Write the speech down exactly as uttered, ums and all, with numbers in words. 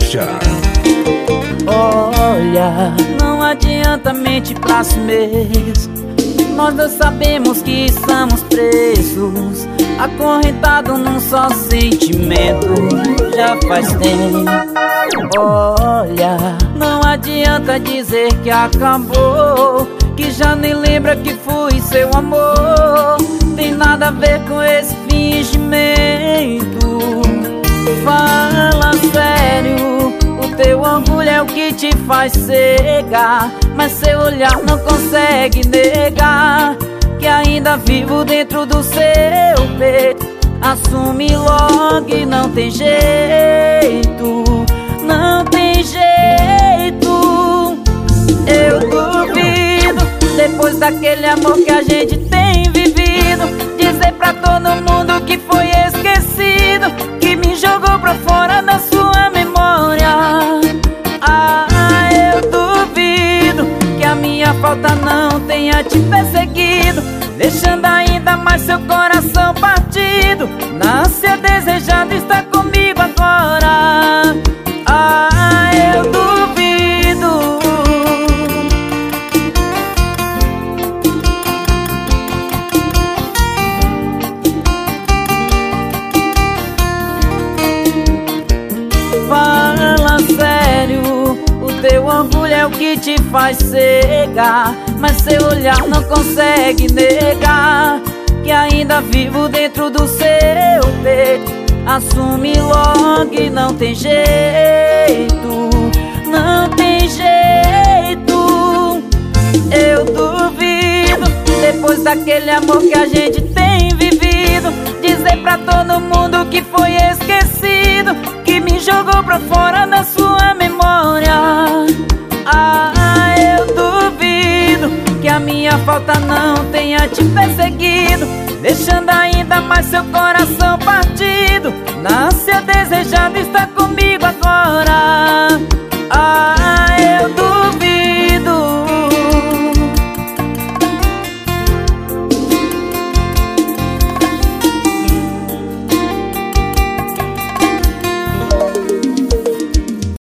Rocha. Olha, não adianta mentir pra si mesmo. Nós dois sabemos que estamos presos, acorrentados num só sentimento já faz tempo. Olha, não adianta dizer que acabou, que já nem lembra que fui seu amor. Tem nada a ver com esse fingimento. Fala sério, o teu orgulho é o que te faz cegar, mas seu olhar não consegue negar que ainda vivo dentro do seu peito. Assume logo e não tem jeito, não tem jeito. Eu duvido, depois daquele amor que a gente tem vivido, dizer pra todo mundo que foi esquecido, que me jogou pra fora da sua memória. Ah, eu duvido que a minha falta não tenha te perseguido, deixando ainda mais seu coração partido. Nasce desejando estar comigo agora. Ah, eu duvido. Fala sério, o teu orgulho é o que te faz cegar, mas seu olhar não consegue negar que ainda vivo dentro do seu peito. Assume logo e não tem jeito, não tem jeito. Eu duvido, depois daquele amor que a gente tem vivido, dizer pra todo mundo que foi esquecido, que me jogou pra fora da sua memória. Ah, eu duvido que a minha falta não tenha te perseguido, deixando ainda mais seu coração partido. Nasce desejando estar comigo agora. Ah,